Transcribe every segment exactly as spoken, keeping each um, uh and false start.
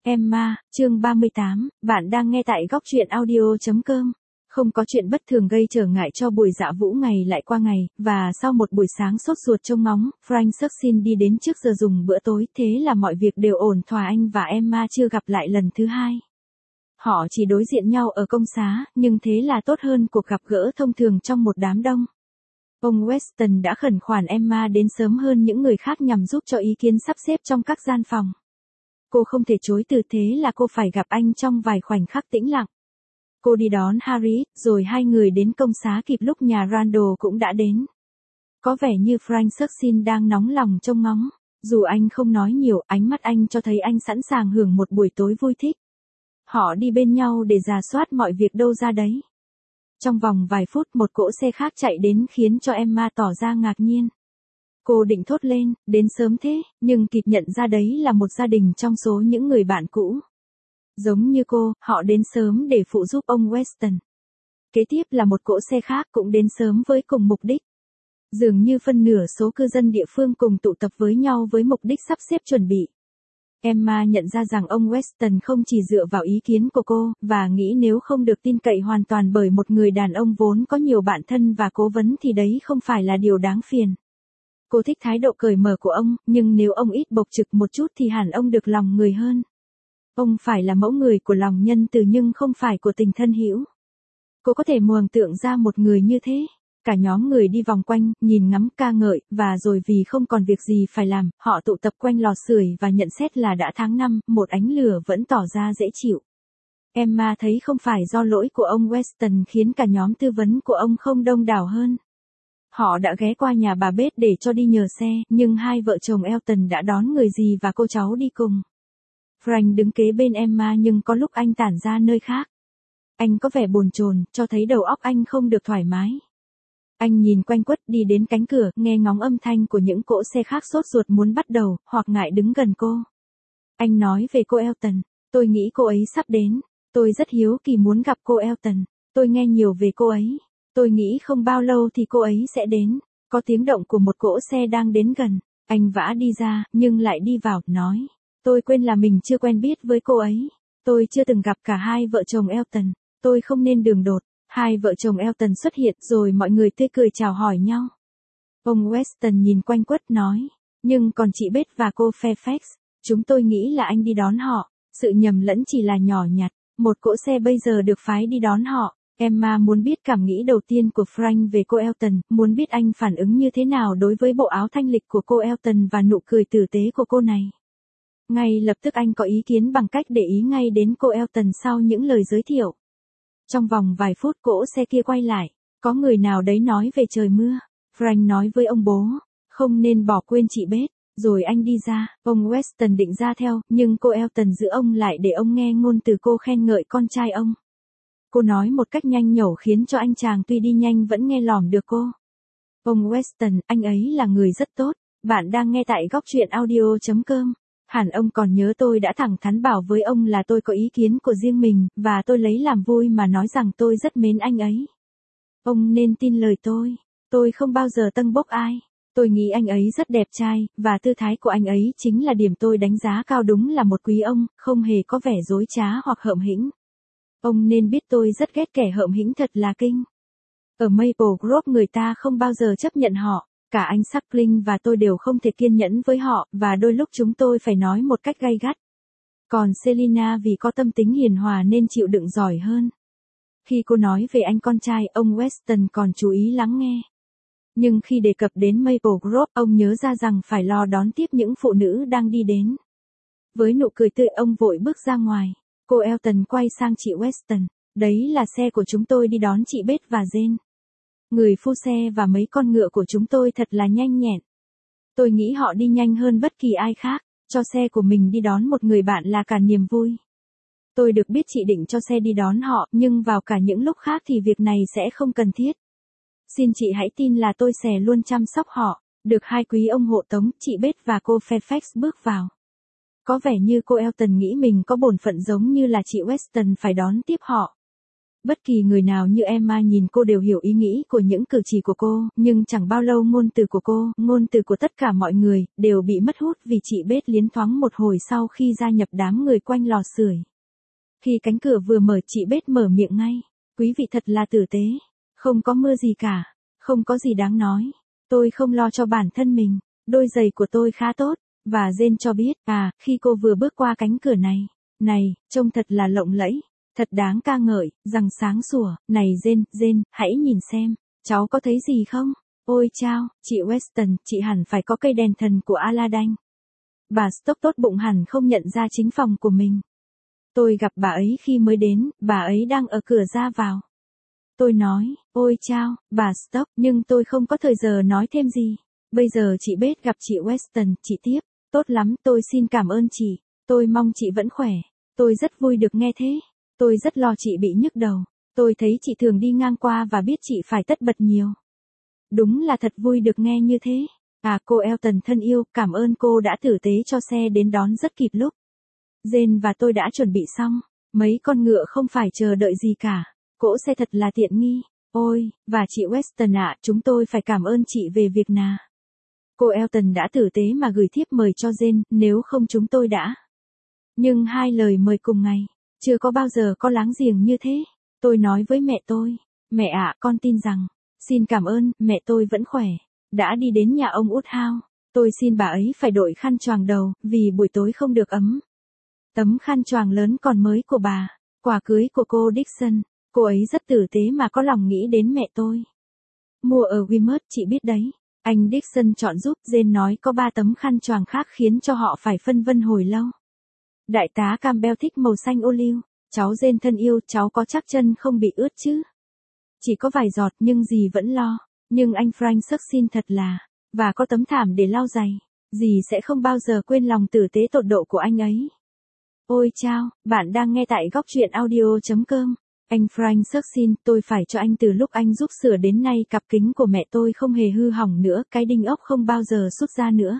Emma, chương ba mươi tám, bạn đang nghe tại góc truyện audio chấm com. Không có chuyện bất thường gây trở ngại cho buổi dạ vũ ngày lại qua ngày, và sau một buổi sáng sốt ruột trông ngóng, Frank Succin đi đến trước giờ dùng bữa tối, thế là mọi việc đều ổn thỏa. Anh và Emma chưa gặp lại lần thứ hai. Họ chỉ đối diện nhau ở công xá, nhưng thế là tốt hơn cuộc gặp gỡ thông thường trong một đám đông. Ông Weston đã khẩn khoản Emma đến sớm hơn những người khác nhằm giúp cho ý kiến sắp xếp trong các gian phòng. Cô không thể chối từ, thế là cô phải gặp anh trong vài khoảnh khắc tĩnh lặng. Cô đi đón Harry, rồi hai người đến công xá kịp lúc nhà Randall cũng đã đến. Có vẻ như Frank Succin đang nóng lòng trông ngóng. Dù anh không nói nhiều, ánh mắt anh cho thấy anh sẵn sàng hưởng một buổi tối vui thích. Họ đi bên nhau để rà soát mọi việc đâu ra đấy. Trong vòng vài phút một cỗ xe khác chạy đến khiến cho Emma tỏ ra ngạc nhiên. Cô định thốt lên, đến sớm thế, nhưng kịp nhận ra đấy là một gia đình trong số những người bạn cũ. Giống như cô, họ đến sớm để phụ giúp ông Weston. Kế tiếp là một cỗ xe khác cũng đến sớm với cùng mục đích. Dường như phân nửa số cư dân địa phương cùng tụ tập với nhau với mục đích sắp xếp chuẩn bị. Emma nhận ra rằng ông Weston không chỉ dựa vào ý kiến của cô, và nghĩ nếu không được tin cậy hoàn toàn bởi một người đàn ông vốn có nhiều bạn thân và cố vấn thì đấy không phải là điều đáng phiền. Cô thích thái độ cởi mở của ông, nhưng nếu ông ít bộc trực một chút thì hẳn ông được lòng người hơn. Ông phải là mẫu người của lòng nhân từ nhưng không phải của tình thân hữu. Cô có thể mường tượng ra một người như thế. Cả nhóm người đi vòng quanh, nhìn ngắm ca ngợi, và rồi vì không còn việc gì phải làm, họ tụ tập quanh lò sưởi và nhận xét là đã tháng năm, một ánh lửa vẫn tỏ ra dễ chịu. Emma thấy không phải do lỗi của ông Weston khiến cả nhóm tư vấn của ông không đông đảo hơn. Họ đã ghé qua nhà bà Beth để cho đi nhờ xe, nhưng hai vợ chồng Elton đã đón người dì và cô cháu đi cùng. Frank đứng kế bên Emma nhưng có lúc anh tản ra nơi khác. Anh có vẻ bồn chồn, cho thấy đầu óc anh không được thoải mái. Anh nhìn quanh quất đi đến cánh cửa, nghe ngóng âm thanh của những cỗ xe khác sốt ruột muốn bắt đầu, hoặc ngại đứng gần cô. Anh nói về cô Elton, tôi nghĩ cô ấy sắp đến. Tôi rất hiếu kỳ muốn gặp cô Elton, tôi nghe nhiều về cô ấy. Tôi nghĩ không bao lâu thì cô ấy sẽ đến. Có tiếng động của một cỗ xe đang đến gần. Anh vã đi ra, nhưng lại đi vào, nói. Tôi quên là mình chưa quen biết với cô ấy. Tôi chưa từng gặp cả hai vợ chồng Elton. Tôi không nên đường đột. Hai vợ chồng Elton xuất hiện rồi mọi người tươi cười chào hỏi nhau. Ông Weston nhìn quanh quất nói. Nhưng còn chị Beth và cô Fairfax, chúng tôi nghĩ là anh đi đón họ. Sự nhầm lẫn chỉ là nhỏ nhặt. Một cỗ xe bây giờ được phái đi đón họ. Emma muốn biết cảm nghĩ đầu tiên của Frank về cô Elton, muốn biết anh phản ứng như thế nào đối với bộ áo thanh lịch của cô Elton và nụ cười tử tế của cô này. Ngay lập tức anh có ý kiến bằng cách để ý ngay đến cô Elton sau những lời giới thiệu. Trong vòng vài phút cỗ xe kia quay lại, có người nào đấy nói về trời mưa. Frank nói với ông bố, không nên bỏ quên chị Beth, rồi anh đi ra, ông Weston định ra theo, nhưng cô Elton giữ ông lại để ông nghe ngôn từ cô khen ngợi con trai ông. Cô nói một cách nhanh nhẩu khiến cho anh chàng tuy đi nhanh vẫn nghe lỏm được cô. Ông Weston, anh ấy là người rất tốt, bạn đang nghe tại góc truyện audio chấm com. Hẳn ông còn nhớ tôi đã thẳng thắn bảo với ông là tôi có ý kiến của riêng mình, và tôi lấy làm vui mà nói rằng tôi rất mến anh ấy. Ông nên tin lời tôi, tôi không bao giờ tâng bốc ai. Tôi nghĩ anh ấy rất đẹp trai, và tư thái của anh ấy chính là điểm tôi đánh giá cao, đúng là một quý ông, không hề có vẻ dối trá hoặc hợm hĩnh. Ông nên biết tôi rất ghét kẻ hợm hĩnh thật là kinh. Ở Maple Grove người ta không bao giờ chấp nhận họ, cả anh Suckling và tôi đều không thể kiên nhẫn với họ, và đôi lúc chúng tôi phải nói một cách gay gắt. Còn Selina vì có tâm tính hiền hòa nên chịu đựng giỏi hơn. Khi cô nói về anh con trai, ông Weston còn chú ý lắng nghe. Nhưng khi đề cập đến Maple Grove, ông nhớ ra rằng phải lo đón tiếp những phụ nữ đang đi đến. Với nụ cười tươi ông vội bước ra ngoài. Cô Elton quay sang chị Weston. Đấy là xe của chúng tôi đi đón chị Beth và Jane. Người phu xe và mấy con ngựa của chúng tôi thật là nhanh nhẹn. Tôi nghĩ họ đi nhanh hơn bất kỳ ai khác. Cho xe của mình đi đón một người bạn là cả niềm vui. Tôi được biết chị định cho xe đi đón họ, nhưng vào cả những lúc khác thì việc này sẽ không cần thiết. Xin chị hãy tin là tôi sẽ luôn chăm sóc họ. Được hai quý ông hộ tống, chị Beth và cô Fairfax bước vào. Có vẻ như cô Elton nghĩ mình có bổn phận giống như là chị Weston phải đón tiếp họ. Bất kỳ người nào như Emma nhìn cô đều hiểu ý nghĩ của những cử chỉ của cô, nhưng chẳng bao lâu ngôn từ của cô, ngôn từ của tất cả mọi người, đều bị mất hút vì chị Beth liến thoáng một hồi sau khi gia nhập đám người quanh lò sưởi. Khi cánh cửa vừa mở chị Beth mở miệng ngay. Quý vị thật là tử tế. Không có mưa gì cả. Không có gì đáng nói. Tôi không lo cho bản thân mình. Đôi giày của tôi khá tốt. Và Jane cho biết, à, khi cô vừa bước qua cánh cửa này. Này, trông thật là lộng lẫy. Thật đáng ca ngợi, rằng sáng sủa. Này Jane, Jane, hãy nhìn xem. Cháu có thấy gì không? Ôi chao, chị Weston, chị hẳn phải có cây đèn thần của Aladdin. Bà Stock tốt bụng hẳn không nhận ra chính phòng của mình. Tôi gặp bà ấy khi mới đến, bà ấy đang ở cửa ra vào. Tôi nói, ôi chao, bà Stock, nhưng tôi không có thời giờ nói thêm gì. Bây giờ chị Beth gặp chị Weston, chị tiếp. Tốt lắm, tôi xin cảm ơn chị. Tôi mong chị vẫn khỏe. Tôi rất vui được nghe thế. Tôi rất lo chị bị nhức đầu. Tôi thấy chị thường đi ngang qua và biết chị phải tất bật nhiều. Đúng là thật vui được nghe như thế. À cô Elton thân yêu, cảm ơn cô đã tử tế cho xe đến đón rất kịp lúc. Jane và tôi đã chuẩn bị xong. Mấy con ngựa không phải chờ đợi gì cả. Cỗ xe thật là tiện nghi. Ôi, và chị Weston ạ, chúng tôi phải cảm ơn chị về việc nào. Cô Elton đã tử tế mà gửi thiếp mời cho Jane, nếu không chúng tôi đã. Nhưng hai lời mời cùng ngày, chưa có bao giờ có láng giềng như thế. Tôi nói với mẹ tôi, mẹ ạ, con tin rằng, xin cảm ơn, mẹ tôi vẫn khỏe, đã đi đến nhà ông Woodhouse. Tôi xin bà ấy phải đội khăn choàng đầu, vì buổi tối không được ấm. Tấm khăn choàng lớn còn mới của bà, quà cưới của cô Dixon, cô ấy rất tử tế mà có lòng nghĩ đến mẹ tôi. Mua ở Weymouth, chị biết đấy. Anh Dixon chọn giúp, Jane nói có ba tấm khăn choàng khác khiến cho họ phải phân vân hồi lâu. Đại tá Campbell thích màu xanh ô liu. Cháu Jane thân yêu, cháu có chắc chân không bị ướt chứ? Chỉ có vài giọt nhưng dì vẫn lo. Nhưng anh Frank Sucksin thật là, và có tấm thảm để lau giày. Dì sẽ không bao giờ quên lòng tử tế tột độ của anh ấy. Ôi chao, bạn đang nghe tại góc truyện audio.com. Anh Frank Sucksin, tôi phải cho anh từ lúc anh giúp sửa đến nay cặp kính của mẹ tôi không hề hư hỏng nữa, cái đinh ốc không bao giờ sút ra nữa.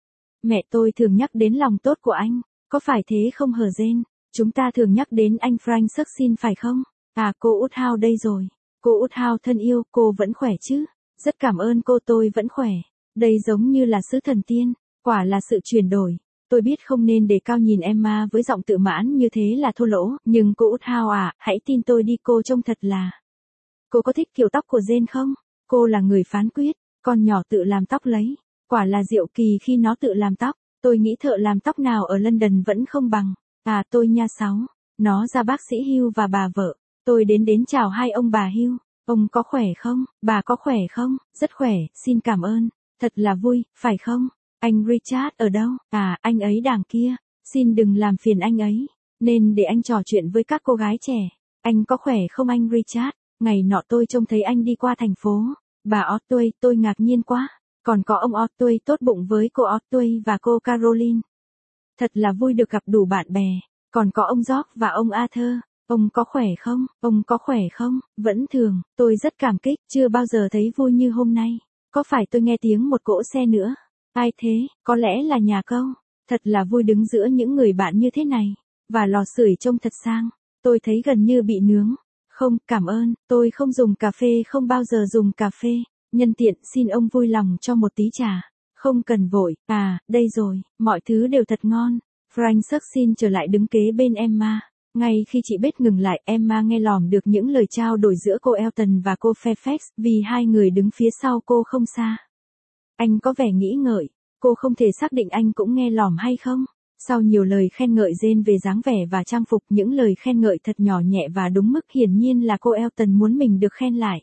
Mẹ tôi thường nhắc đến lòng tốt của anh, có phải thế không hờ Jane? Chúng ta thường nhắc đến anh Frank Sucksin phải không? À cô Woodhouse đây rồi. Cô Woodhouse thân yêu, cô vẫn khỏe chứ? Rất cảm ơn cô, tôi vẫn khỏe. Đây giống như là sứ thần tiên, quả là sự chuyển đổi. Tôi biết không nên đề cao nhìn Emma với giọng tự mãn như thế là thô lỗ, nhưng cô Woodhouse à, hãy tin tôi đi, cô trông thật là. Cô có thích kiểu tóc của Jane không? Cô là người phán quyết, con nhỏ tự làm tóc lấy. Quả là diệu kỳ khi nó tự làm tóc. Tôi nghĩ thợ làm tóc nào ở London vẫn không bằng. À tôi nha sáu. Nó ra bác sĩ Hugh và bà vợ. Tôi đến đến chào hai ông bà Hugh. Ông có khỏe không? Bà có khỏe không? Rất khỏe, xin cảm ơn. Thật là vui, phải không? Anh Richard ở đâu? À, anh ấy đằng kia. Xin đừng làm phiền anh ấy. Nên để anh trò chuyện với các cô gái trẻ. Anh có khỏe không anh Richard? Ngày nọ tôi trông thấy anh đi qua thành phố. Bà Otway, tôi ngạc nhiên quá. Còn có ông Otway tốt bụng với cô Otway và cô Caroline. Thật là vui được gặp đủ bạn bè. Còn có ông George và ông Arthur. Ông có khỏe không? Ông có khỏe không? Vẫn thường, tôi rất cảm kích, chưa bao giờ thấy vui như hôm nay. Có phải tôi nghe tiếng một cỗ xe nữa? Ai thế? Có lẽ là nhà câu. Thật là vui đứng giữa những người bạn như thế này. Và lò sưởi trông thật sang. Tôi thấy gần như bị nướng. Không, cảm ơn, tôi không dùng cà phê, không bao giờ dùng cà phê. Nhân tiện, xin ông vui lòng cho một tí trà. Không cần vội, à, đây rồi, mọi thứ đều thật ngon. Frank Sucksin trở lại đứng kế bên Emma. Ngay khi chị Beth ngừng lại, Emma nghe lỏm được những lời trao đổi giữa cô Elton và cô Fairfax, vì hai người đứng phía sau cô không xa. Anh có vẻ nghĩ ngợi, cô không thể xác định anh cũng nghe lỏm hay không. Sau nhiều lời khen ngợi Jane về dáng vẻ và trang phục, những lời khen ngợi thật nhỏ nhẹ và đúng mức, hiển nhiên là cô Elton muốn mình được khen lại.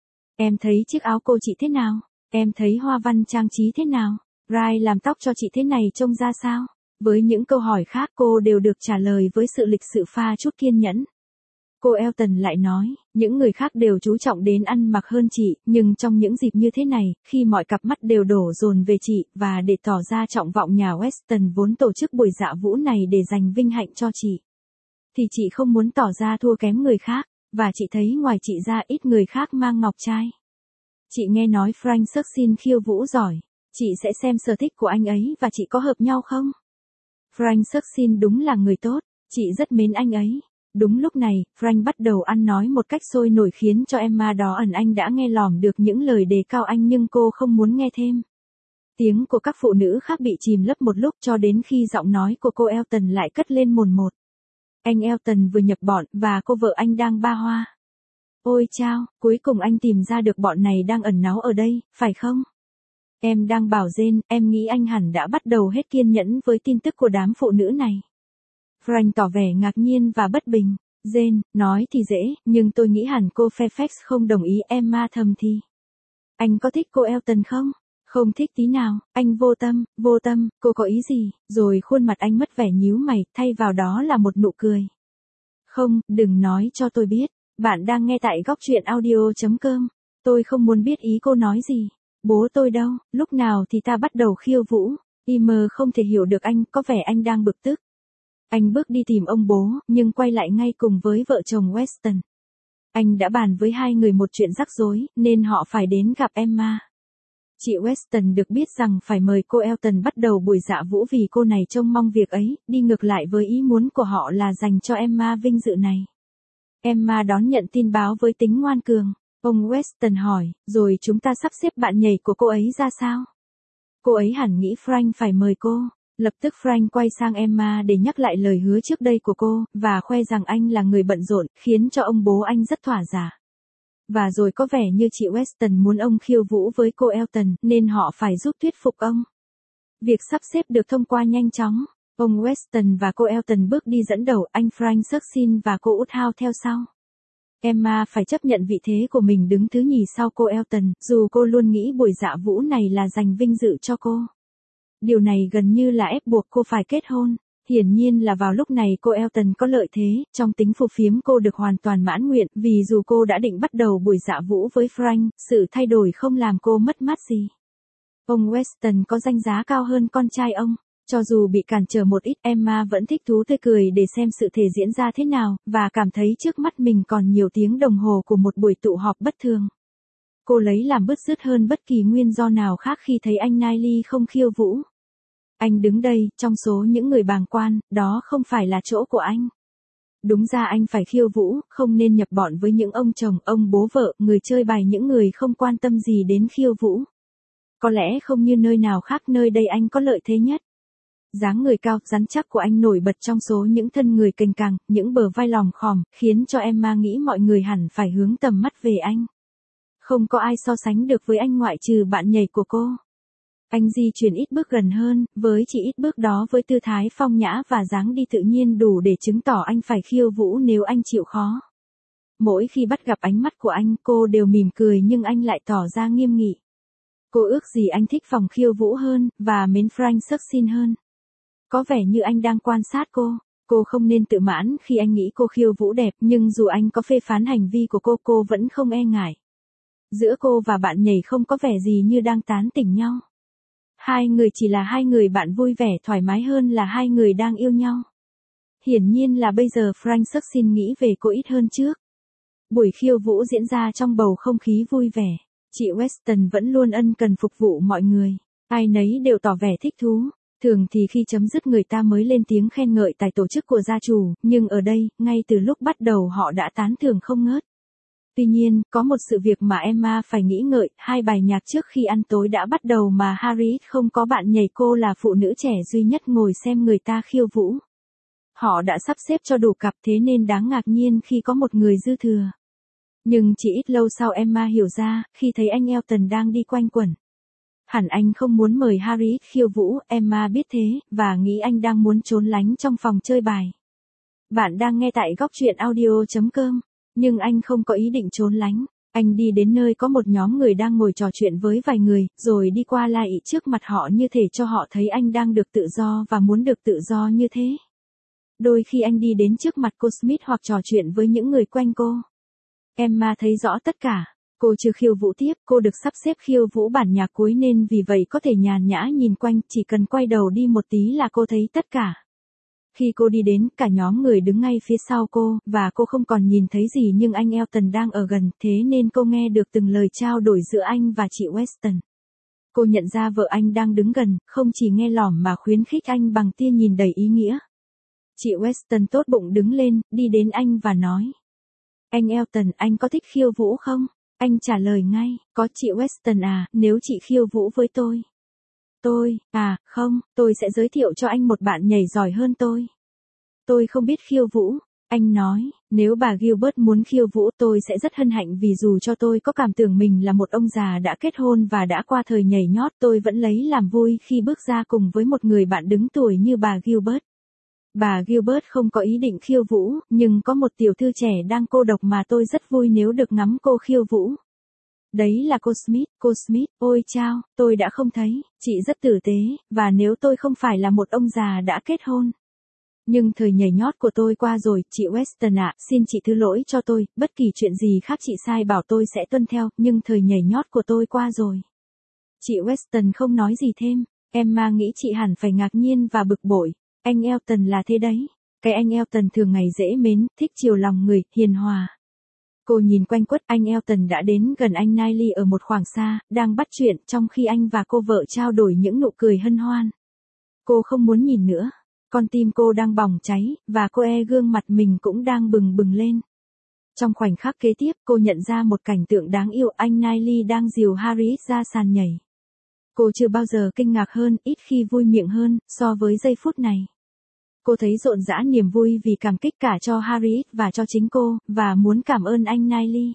Em thấy chiếc áo cô chị thế nào? Em thấy hoa văn trang trí thế nào? Rai làm tóc cho chị thế này trông ra sao? Với những câu hỏi khác cô đều được trả lời với sự lịch sự pha chút kiên nhẫn. Cô Elton lại nói, những người khác đều chú trọng đến ăn mặc hơn chị, nhưng trong những dịp như thế này, khi mọi cặp mắt đều đổ dồn về chị, và để tỏ ra trọng vọng nhà Weston vốn tổ chức buổi dạ vũ này để dành vinh hạnh cho chị, thì chị không muốn tỏ ra thua kém người khác, và chị thấy ngoài chị ra ít người khác mang ngọc trai. Chị nghe nói Frank Sucksin khiêu vũ giỏi, chị sẽ xem sở thích của anh ấy và chị có hợp nhau không? Frank Sucksin đúng là người tốt, chị rất mến anh ấy. Đúng lúc này, Frank bắt đầu ăn nói một cách sôi nổi khiến cho Emma đó ẩn anh đã nghe lỏm được những lời đề cao anh nhưng cô không muốn nghe thêm. Tiếng của các phụ nữ khác bị chìm lấp một lúc cho đến khi giọng nói của cô Elton lại cất lên mồn một. Anh Elton vừa nhập bọn và cô vợ anh đang ba hoa. Ôi chao, cuối cùng anh tìm ra được bọn này đang ẩn náu ở đây, phải không? Em đang bảo Jane, em nghĩ anh hẳn đã bắt đầu hết kiên nhẫn với tin tức của đám phụ nữ này. Frank tỏ vẻ ngạc nhiên và bất bình. Jane, nói thì dễ, nhưng tôi nghĩ hẳn cô Fairfax không đồng ý. Emma thầm thì. Anh có thích cô Elton không? Không thích tí nào, anh vô tâm, vô tâm, cô có ý gì? Rồi khuôn mặt anh mất vẻ nhíu mày, thay vào đó là một nụ cười. Không, đừng nói cho tôi biết. Bạn đang nghe tại góc truyện audio chấm com. Tôi không muốn biết ý cô nói gì. Bố tôi đâu, lúc nào thì ta bắt đầu khiêu vũ. Emma không thể hiểu được anh, có vẻ anh đang bực tức. Anh bước đi tìm ông bố, nhưng quay lại ngay cùng với vợ chồng Weston. Anh đã bàn với hai người một chuyện rắc rối, nên họ phải đến gặp Emma. Chị Weston được biết rằng phải mời cô Elton bắt đầu buổi dạ vũ vì cô này trông mong việc ấy, đi ngược lại với ý muốn của họ là dành cho Emma vinh dự này. Emma đón nhận tin báo với tính ngoan cường. Ông Weston hỏi, rồi chúng ta sắp xếp bạn nhảy của cô ấy ra sao? Cô ấy hẳn nghĩ Frank phải mời cô. Lập tức Frank quay sang Emma để nhắc lại lời hứa trước đây của cô, và khoe rằng anh là người bận rộn, khiến cho ông bố anh rất thỏa dạ. Và rồi có vẻ như chị Weston muốn ông khiêu vũ với cô Elton, nên họ phải giúp thuyết phục ông. Việc sắp xếp được thông qua nhanh chóng. Ông Weston và cô Elton bước đi dẫn đầu, anh Frank Sucksin và cô Woodhouse theo sau. Emma phải chấp nhận vị thế của mình đứng thứ nhì sau cô Elton, dù cô luôn nghĩ buổi dạ vũ này là dành vinh dự cho cô. Điều này gần như là ép buộc cô phải kết hôn. Hiển nhiên là vào lúc này cô Elton có lợi thế, trong tính phù phiếm cô được hoàn toàn mãn nguyện, vì dù cô đã định bắt đầu buổi dạ vũ với Frank, sự thay đổi không làm cô mất mát gì. Ông Weston có danh giá cao hơn con trai ông. Cho dù bị cản trở một ít, Emma vẫn thích thú tươi cười để xem sự thể diễn ra thế nào, và cảm thấy trước mắt mình còn nhiều tiếng đồng hồ của một buổi tụ họp bất thường. Cô lấy làm bứt rứt hơn bất kỳ nguyên do nào khác khi thấy anh Knightley không khiêu vũ. Anh đứng đây, trong số những người bàng quan, đó không phải là chỗ của anh. Đúng ra anh phải khiêu vũ, không nên nhập bọn với những ông chồng, ông bố vợ, người chơi bài những người không quan tâm gì đến khiêu vũ. Có lẽ không như nơi nào khác, nơi đây anh có lợi thế nhất. Dáng người cao, rắn chắc của anh nổi bật trong số những thân người cành càng, những bờ vai lòm khòm, khiến cho Emma nghĩ mọi người hẳn phải hướng tầm mắt về anh. Không có ai so sánh được với anh ngoại trừ bạn nhảy của cô. Anh di chuyển ít bước gần hơn, với chỉ ít bước đó với tư thái phong nhã và dáng đi tự nhiên đủ để chứng tỏ anh phải khiêu vũ nếu anh chịu khó. Mỗi khi bắt gặp ánh mắt của anh, cô đều mỉm cười nhưng anh lại tỏ ra nghiêm nghị. Cô ước gì anh thích phòng khiêu vũ hơn, và mến Frank Sucksin hơn. Có vẻ như anh đang quan sát cô. Cô không nên tự mãn khi anh nghĩ cô khiêu vũ đẹp, nhưng dù anh có phê phán hành vi của cô, cô vẫn không e ngại. Giữa cô và bạn nhảy không có vẻ gì như đang tán tỉnh nhau. Hai người chỉ là hai người bạn vui vẻ thoải mái hơn là hai người đang yêu nhau. Hiển nhiên là bây giờ Frank Sucksin nghĩ về cô ít hơn trước. Buổi khiêu vũ diễn ra trong bầu không khí vui vẻ. Chị Weston vẫn luôn ân cần phục vụ mọi người. Ai nấy đều tỏ vẻ thích thú. Thường thì khi chấm dứt người ta mới lên tiếng khen ngợi tài tổ chức của gia chủ, nhưng ở đây, ngay từ lúc bắt đầu họ đã tán thưởng không ngớt. Tuy nhiên, có một sự việc mà Emma phải nghĩ ngợi, hai bài nhạc trước khi ăn tối đã bắt đầu mà Harriet không có bạn nhảy, cô là phụ nữ trẻ duy nhất ngồi xem người ta khiêu vũ. Họ đã sắp xếp cho đủ cặp, thế nên đáng ngạc nhiên khi có một người dư thừa. Nhưng chỉ ít lâu sau Emma hiểu ra, khi thấy anh Elton đang đi quanh quẩn. Hẳn anh không muốn mời Harriet khiêu vũ, Emma biết thế, và nghĩ anh đang muốn trốn lánh trong phòng chơi bài. Bạn đang nghe tại góc truyện audio chấm com. Nhưng anh không có ý định trốn lánh. Anh đi đến nơi có một nhóm người đang ngồi trò chuyện với vài người, rồi đi qua lại trước mặt họ như thể cho họ thấy anh đang được tự do và muốn được tự do như thế. Đôi khi anh đi đến trước mặt cô Smith hoặc trò chuyện với những người quanh cô. Emma thấy rõ tất cả. Cô chưa khiêu vũ tiếp, cô được sắp xếp khiêu vũ bản nhạc cuối nên vì vậy có thể nhàn nhã nhìn quanh, chỉ cần quay đầu đi một tí là cô thấy tất cả. Khi cô đi đến, cả nhóm người đứng ngay phía sau cô, và cô không còn nhìn thấy gì nhưng anh Elton đang ở gần, thế nên cô nghe được từng lời trao đổi giữa anh và chị Weston. Cô nhận ra vợ anh đang đứng gần, không chỉ nghe lỏm mà khuyến khích anh bằng tia nhìn đầy ý nghĩa. Chị Weston tốt bụng đứng lên, đi đến anh và nói. Anh Elton, anh có thích khiêu vũ không? Anh trả lời ngay, có chị Weston à, nếu chị khiêu vũ với tôi. Tôi, à, không, tôi sẽ giới thiệu cho anh một bạn nhảy giỏi hơn tôi. Tôi không biết khiêu vũ. Anh nói, nếu bà Gilbert muốn khiêu vũ tôi sẽ rất hân hạnh vì dù cho tôi có cảm tưởng mình là một ông già đã kết hôn và đã qua thời nhảy nhót tôi vẫn lấy làm vui khi bước ra cùng với một người bạn đứng tuổi như bà Gilbert. Bà Gilbert không có ý định khiêu vũ, nhưng có một tiểu thư trẻ đang cô độc mà tôi rất vui nếu được ngắm cô khiêu vũ. Đấy là cô Smith, cô Smith, ôi chao, tôi đã không thấy, chị rất tử tế, và nếu tôi không phải là một ông già đã kết hôn. Nhưng thời nhảy nhót của tôi qua rồi, chị Weston ạ, xin chị thứ lỗi cho tôi, bất kỳ chuyện gì khác chị sai bảo tôi sẽ tuân theo, nhưng thời nhảy nhót của tôi qua rồi. Chị Weston không nói gì thêm, Emma nghĩ chị hẳn phải ngạc nhiên và bực bội, anh Elton là thế đấy, cái anh Elton thường ngày dễ mến, thích chiều lòng người, hiền hòa. Cô nhìn quanh quất, anh Elton đã đến gần anh Niley ở một khoảng xa, đang bắt chuyện trong khi anh và cô vợ trao đổi những nụ cười hân hoan. Cô không muốn nhìn nữa. Con tim cô đang bỏng cháy, và cô e gương mặt mình cũng đang bừng bừng lên. Trong khoảnh khắc kế tiếp, cô nhận ra một cảnh tượng đáng yêu, anh Niley đang dìu Harriet ra sàn nhảy. Cô chưa bao giờ kinh ngạc hơn, ít khi vui miệng hơn, so với giây phút này. Cô thấy rộn rã niềm vui vì cảm kích cả cho Harriet và cho chính cô, và muốn cảm ơn anh Niley.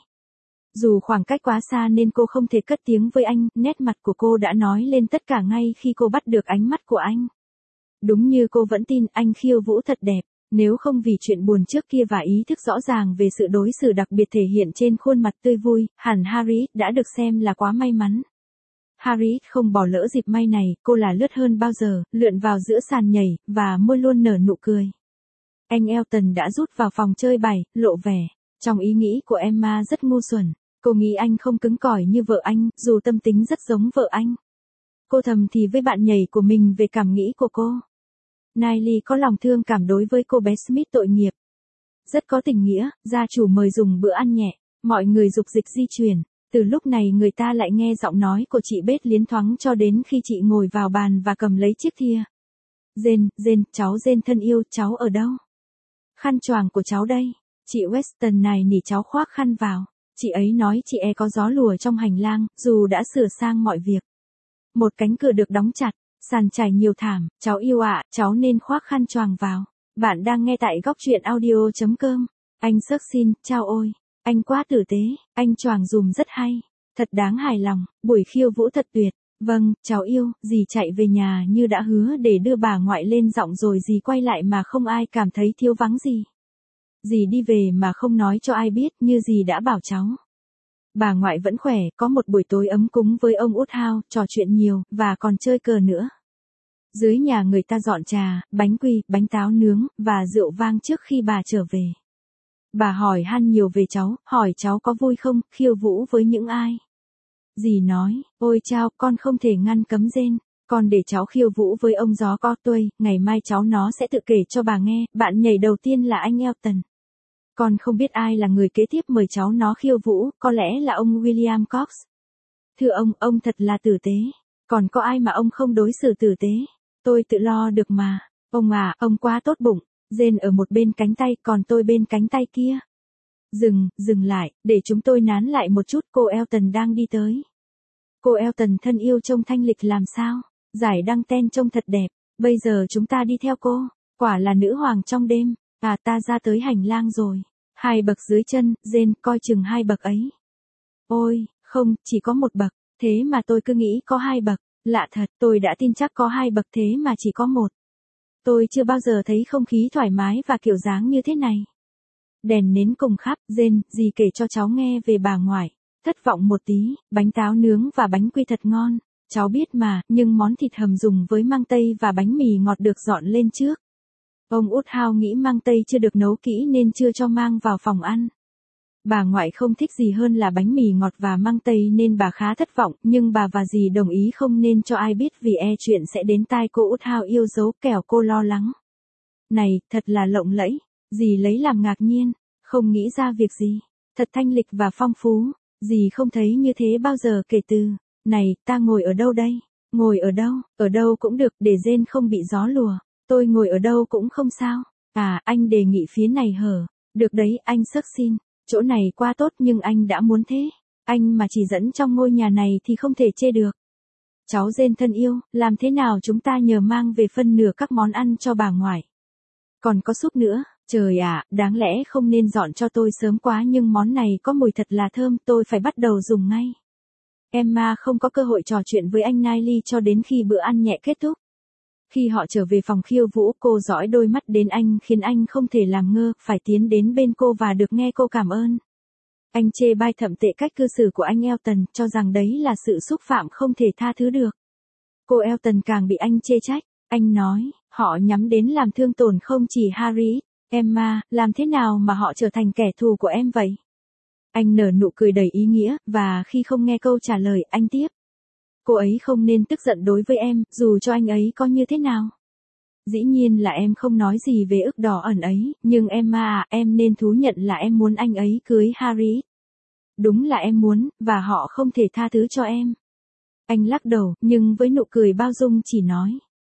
Dù khoảng cách quá xa nên cô không thể cất tiếng với anh, nét mặt của cô đã nói lên tất cả ngay khi cô bắt được ánh mắt của anh. Đúng như cô vẫn tin anh khiêu vũ thật đẹp, nếu không vì chuyện buồn trước kia và ý thức rõ ràng về sự đối xử đặc biệt thể hiện trên khuôn mặt tươi vui, hẳn Harriet đã được xem là quá may mắn. Harriet không bỏ lỡ dịp may này, cô là lướt hơn bao giờ, lượn vào giữa sàn nhảy, và môi luôn nở nụ cười. Anh Elton đã rút vào phòng chơi bài, lộ vẻ. Trong ý nghĩ của Emma rất ngu xuẩn, cô nghĩ anh không cứng cỏi như vợ anh, dù tâm tính rất giống vợ anh. Cô thầm thì với bạn nhảy của mình về cảm nghĩ của cô. Niley có lòng thương cảm đối với cô bé Smith tội nghiệp. Rất có tình nghĩa, gia chủ mời dùng bữa ăn nhẹ, mọi người dục dịch di chuyển. Từ lúc này người ta lại nghe giọng nói của chị Beth liến thoáng cho đến khi chị ngồi vào bàn và cầm lấy chiếc thìa. Jane, Jane, cháu Jane thân yêu, cháu ở đâu? Khăn choàng của cháu đây. Chị Weston này nỉ cháu khoác khăn vào. Chị ấy nói chị e có gió lùa trong hành lang, dù đã sửa sang mọi việc. Một cánh cửa được đóng chặt, sàn trải nhiều thảm, cháu yêu ạ, cháu nên khoác khăn choàng vào. Bạn đang nghe tại góc truyện audio chấm com. Anh Sớc xin, chao ôi. Anh quá tử tế, anh choàng dùm rất hay. Thật đáng hài lòng, buổi khiêu vũ thật tuyệt. Vâng, cháu yêu, dì chạy về nhà như đã hứa để đưa bà ngoại lên giọng rồi dì quay lại mà không ai cảm thấy thiếu vắng gì. Dì đi về mà không nói cho ai biết như dì đã bảo cháu. Bà ngoại vẫn khỏe, có một buổi tối ấm cúng với ông út Hao, trò chuyện nhiều, và còn chơi cờ nữa. Dưới nhà người ta dọn trà, bánh quy, bánh táo nướng, và rượu vang trước khi bà trở về. Bà hỏi han nhiều về cháu, hỏi cháu có vui không, khiêu vũ với những ai. Dì nói, ôi chao, con không thể ngăn cấm Jane, con để cháu khiêu vũ với ông gió co tuây, ngày mai cháu nó sẽ tự kể cho bà nghe, bạn nhảy đầu tiên là anh Elton. Con không biết ai là người kế tiếp mời cháu nó khiêu vũ, có lẽ là ông William Cox. Thưa ông, ông thật là tử tế. Còn có ai mà ông không đối xử tử tế? Tôi tự lo được mà. Ông à, ông quá tốt bụng. Jane ở một bên cánh tay, còn tôi bên cánh tay kia. Dừng, dừng lại, để chúng tôi nán lại một chút, cô Elton đang đi tới. Cô Elton thân yêu trông thanh lịch làm sao? Giải đăng ten trông thật đẹp. Bây giờ chúng ta đi theo cô. Quả là nữ hoàng trong đêm. À, ta ra tới hành lang rồi. Hai bậc dưới chân, Jane, coi chừng hai bậc ấy. Ôi, không, chỉ có một bậc. Thế mà tôi cứ nghĩ có hai bậc. Lạ thật, tôi đã tin chắc có hai bậc thế mà chỉ có một. Tôi chưa bao giờ thấy không khí thoải mái và kiểu dáng như thế này. Đèn nến cùng khắp, Jane, dì kể cho cháu nghe về bà ngoại. Thất vọng một tí, bánh táo nướng và bánh quy thật ngon. Cháu biết mà, nhưng món thịt hầm dùng với mang tây và bánh mì ngọt được dọn lên trước. Ông út Hao nghĩ mang tây chưa được nấu kỹ nên chưa cho mang vào phòng ăn. Bà ngoại không thích gì hơn là bánh mì ngọt và mang tây nên bà khá thất vọng, nhưng bà và dì đồng ý không nên cho ai biết vì e chuyện sẽ đến tai cô út Hao yêu dấu kẻo cô lo lắng. Này, thật là lộng lẫy, dì lấy làm ngạc nhiên, không nghĩ ra việc gì, thật thanh lịch và phong phú, dì không thấy như thế bao giờ kể từ, này, ta ngồi ở đâu đây, ngồi ở đâu, ở đâu cũng được để Jane không bị gió lùa, tôi ngồi ở đâu cũng không sao, À, anh đề nghị phía này hở. Được đấy, anh Sức xin. Chỗ này quá tốt nhưng anh đã muốn thế. Anh mà chỉ dẫn trong ngôi nhà này thì không thể chê được. Cháu Jane thân yêu, làm thế nào chúng ta nhờ mang về phân nửa các món ăn cho bà ngoại. Còn có súp nữa, trời ạ, đáng lẽ không nên dọn cho tôi sớm quá nhưng món này có mùi thật là thơm, tôi phải bắt đầu dùng ngay. Emma không có cơ hội trò chuyện với anh Niley cho đến khi bữa ăn nhẹ kết thúc. Khi họ trở về phòng khiêu vũ, cô dõi đôi mắt đến anh khiến anh không thể làm ngơ, phải tiến đến bên cô và được nghe cô cảm ơn. Anh chê bai thậm tệ cách cư xử của anh Elton, cho rằng đấy là sự xúc phạm không thể tha thứ được. Cô Elton càng bị anh chê trách. Anh nói, họ nhắm đến làm thương tổn không chỉ Harry. Emma, làm thế nào mà họ trở thành kẻ thù của em vậy? Anh nở nụ cười đầy ý nghĩa, và khi không nghe câu trả lời, anh tiếp. Cô ấy không nên tức giận đối với em, dù cho anh ấy có như thế nào. Dĩ nhiên là em không nói gì về ức đỏ ẩn ấy, nhưng Emma à, em nên thú nhận là em muốn anh ấy cưới Harry. Đúng là em muốn, và họ không thể tha thứ cho em. Anh lắc đầu, nhưng với nụ cười bao dung chỉ nói.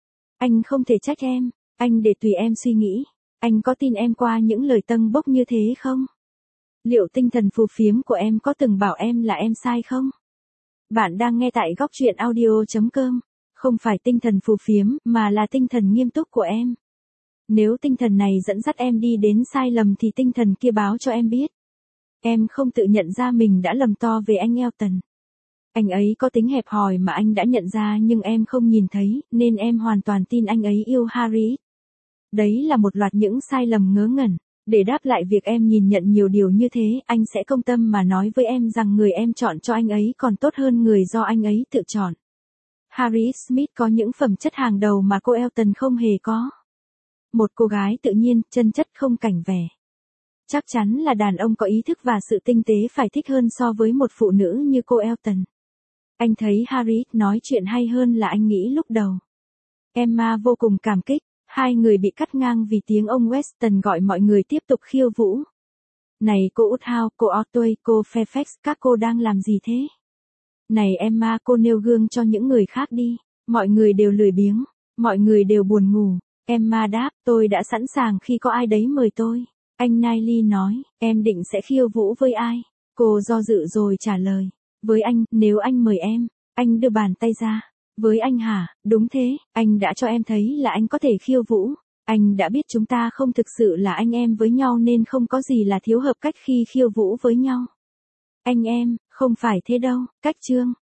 Anh không thể trách em, anh để tùy em suy nghĩ. Anh có tin em qua những lời tâng bốc như thế không? Liệu tinh thần phù phiếm của em có từng bảo em là em sai không? Bạn đang nghe tại góc truyện audio chấm com. Không phải tinh thần phù phiếm, mà là tinh thần nghiêm túc của em. Nếu tinh thần này dẫn dắt em đi đến sai lầm thì tinh thần kia báo cho em biết. Em không tự nhận ra mình đã lầm to về anh Elton. Anh ấy có tính hẹp hòi mà anh đã nhận ra nhưng em không nhìn thấy, nên em hoàn toàn tin anh ấy yêu Harry. Đấy là một loạt những sai lầm ngớ ngẩn. Để đáp lại việc em nhìn nhận nhiều điều như thế, anh sẽ công tâm mà nói với em rằng người em chọn cho anh ấy còn tốt hơn người do anh ấy tự chọn. Harry Smith có những phẩm chất hàng đầu mà cô Elton không hề có. Một cô gái tự nhiên, chân chất không cảnh vẻ. Chắc chắn là đàn ông có ý thức và sự tinh tế phải thích hơn so với một phụ nữ như cô Elton. Anh thấy Harry nói chuyện hay hơn là anh nghĩ lúc đầu. Emma vô cùng cảm kích. Hai người bị cắt ngang vì tiếng ông Weston gọi mọi người tiếp tục khiêu vũ. Này cô Woodhouse, cô Otway, cô Fairfax, các cô đang làm gì thế? Này Emma, cô nêu gương cho những người khác đi. Mọi người đều lười biếng. Mọi người đều buồn ngủ. Emma đáp, tôi đã sẵn sàng khi có ai đấy mời tôi. Anh Niley nói, em định sẽ khiêu vũ với ai? Cô do dự rồi trả lời. Với anh, nếu anh mời em. Anh đưa bàn tay ra. Với anh hả, đúng thế, anh đã cho em thấy là anh có thể khiêu vũ. Anh đã biết chúng ta không thực sự là anh em với nhau nên không có gì là thiếu hợp cách khi khiêu vũ với nhau. Anh em, không phải thế đâu, cách chương.